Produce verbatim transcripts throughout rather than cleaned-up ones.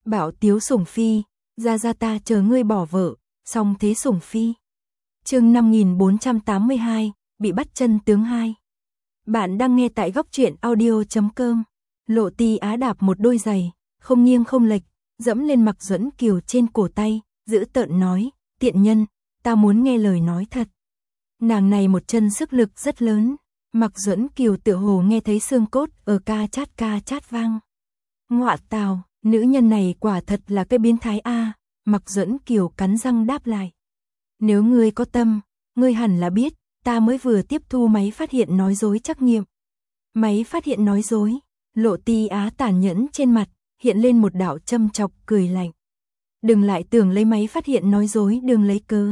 Bảo tiếu sủng phi, ra ra ta chờ ngươi bỏ vợ, song thế sủng phi. Chương năm nghìn bốn trăm tám mươi hai, bị bắt chân tướng hai. Bạn đang nghe tại góc truyện audio chấm com. Lộ Ti Á đạp một đôi giày, không nghiêng không lệch, dẫm lên Mạc Duẫn Kiều trên cổ tay, giữ tợn nói, tiện nhân, ta muốn nghe lời nói thật. Nàng này một chân sức lực rất lớn, Mạc Duẫn Kiều tựa hồ nghe thấy xương cốt ở ca chát ca chát vang. Ngọa tào, nữ nhân này quả thật là cái biến thái a. Mạc Duẫn Kiều cắn răng đáp lại. Nếu ngươi có tâm, ngươi hẳn là biết, ta mới vừa tiếp thu máy phát hiện nói dối trắc nghiệm. Máy phát hiện nói dối, Lộ Ti Á tàn nhẫn trên mặt, hiện lên một đạo châm chọc cười lạnh. Đừng lại tưởng lấy máy phát hiện nói dối đừng lấy cớ.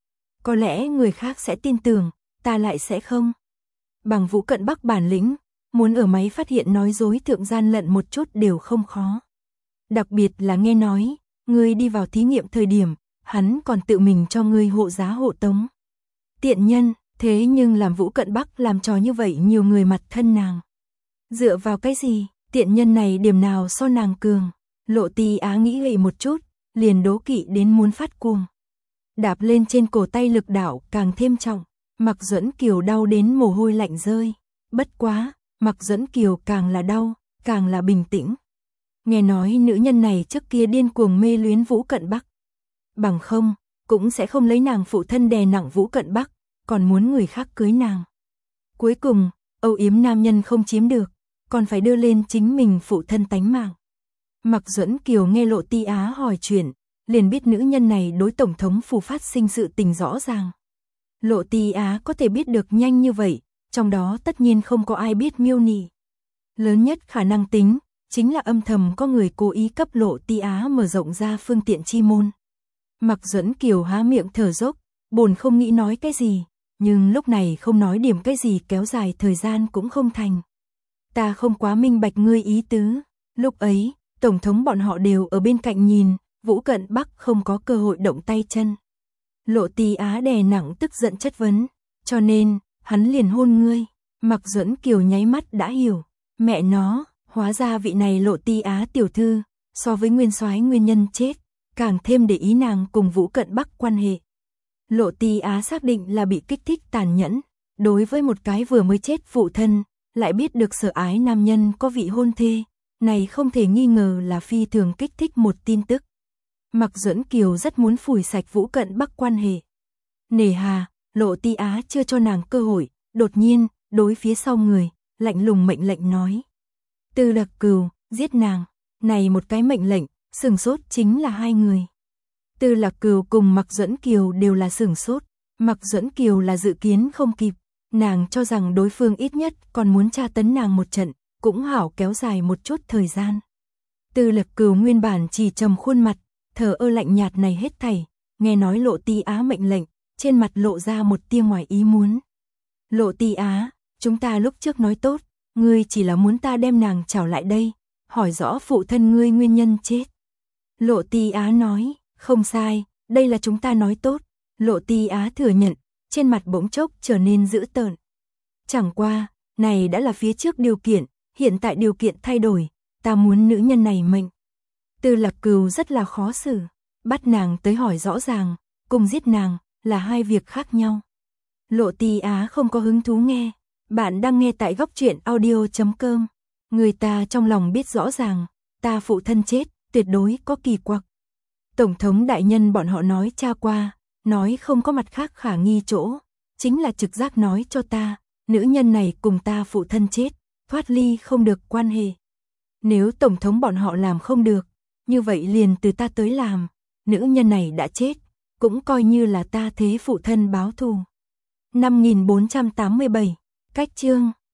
Có lẽ người khác sẽ tin tưởng, ta lại sẽ không. Bằng Vũ Cận Bắc bản lĩnh, muốn ở máy phát hiện nói dối thượng gian lận một chút đều không khó. Đặc biệt là nghe nói, ngươi đi vào thí nghiệm thời điểm, hắn còn tự mình cho ngươi hộ giá hộ tống. Tiện nhân, thế nhưng làm Vũ Cận Bắc làm trò như vậy nhiều người mặt thân nàng. Dựa vào cái gì, tiện nhân này điểm nào so nàng cường. Lộ Ti Á nghĩ vậy một chút, liền đố kỵ đến muốn phát cuồng. Đạp lên trên cổ tay lực đạo càng thêm trọng, Mạc Duẫn Kiều đau đến mồ hôi lạnh rơi. Bất quá, Mạc Duẫn Kiều càng là đau, càng là bình tĩnh. Nghe nói nữ nhân này trước kia điên cuồng mê luyến Vũ Cận Bắc. Bằng không, cũng sẽ không lấy nàng phụ thân đè nặng Vũ Cận Bắc, còn muốn người khác cưới nàng. Cuối cùng, âu yếm nam nhân không chiếm được, còn phải đưa lên chính mình phụ thân tánh mạng. Mạc Duẫn Kiều nghe Lộ Ti Á hỏi chuyện, liền biết nữ nhân này đối tổng thống Phủ phát sinh sự tình rõ ràng. Lộ Ti Á có thể biết được nhanh như vậy, trong đó tất nhiên không có ai biết miêu nị. Lớn nhất khả năng tính, chính là âm thầm có người cố ý cấp Lộ Ti Á mở rộng ra phương tiện chi môn. Mạc Duẫn Kiều há miệng thở dốc, bồn không nghĩ nói cái gì, nhưng lúc này không nói điểm cái gì kéo dài thời gian cũng không thành. Ta không quá minh bạch ngươi ý tứ. Lúc ấy, tổng thống bọn họ đều ở bên cạnh nhìn, Vũ Cận Bắc không có cơ hội động tay chân. Lộ Ti Á đè nặng tức giận chất vấn, cho nên, hắn liền hôn ngươi. Mạc Duẫn Kiều nháy mắt đã hiểu, mẹ nó, hóa ra vị này Lộ Ti Á tiểu thư, so với nguyên soái nguyên nhân chết, càng thêm để ý nàng cùng Vũ Cận Bắc quan hệ. Lộ Ti Á xác định là bị kích thích tàn nhẫn, đối với một cái vừa mới chết phụ thân, lại biết được sở ái nam nhân có vị hôn thê, này không thể nghi ngờ là phi thường kích thích một tin tức. Mạc Duẫn Kiều rất muốn phủi sạch Vũ Cận Bắc quan hệ. Nề hà, Lộ Ti Á chưa cho nàng cơ hội, đột nhiên, đối phía sau người, lạnh lùng mệnh lệnh nói. Tư Lạc Cừu, giết nàng. Này một cái mệnh lệnh, sửng sốt chính là hai người. Tư Lạc Cừu cùng Mạc Duẫn Kiều đều là sửng sốt. Mạc Duẫn Kiều là dự kiến không kịp, nàng cho rằng đối phương ít nhất còn muốn tra tấn nàng một trận, cũng hảo kéo dài một chút thời gian. Tư Lạc Cừu nguyên bản chỉ trầm khuôn mặt, thờ ơ lạnh nhạt này hết thảy, nghe nói Lộ Ti Á mệnh lệnh, trên mặt lộ ra một tia ngoài ý muốn. Lộ Ti Á, chúng ta lúc trước nói tốt, ngươi chỉ là muốn ta đem nàng trảo lại đây, hỏi rõ phụ thân ngươi nguyên nhân chết. Lộ Ti Á nói, không sai, đây là chúng ta nói tốt. Lộ Ti Á thừa nhận, trên mặt bỗng chốc trở nên dữ tợn. Chẳng qua, này đã là phía trước điều kiện, hiện tại điều kiện thay đổi, ta muốn nữ nhân này mệnh. Tư Lạc Cừu rất là khó xử, bắt nàng tới hỏi rõ ràng, cùng giết nàng, là hai việc khác nhau. Lộ Ti Á không có hứng thú nghe, bạn đang nghe tại góc truyện audio chấm com. Người ta trong lòng biết rõ ràng, ta phụ thân chết, tuyệt đối có kỳ quặc. Tổng thống đại nhân bọn họ nói tra qua, nói không có mặt khác khả nghi chỗ, chính là trực giác nói cho ta, nữ nhân này cùng ta phụ thân chết, thoát ly không được quan hệ. Nếu tổng thống bọn họ làm không được, như vậy liền từ ta tới làm, nữ nhân này đã chết, cũng coi như là ta thế phụ thân báo thù. năm nghìn bốn trăm tám mươi bảy, cách chương,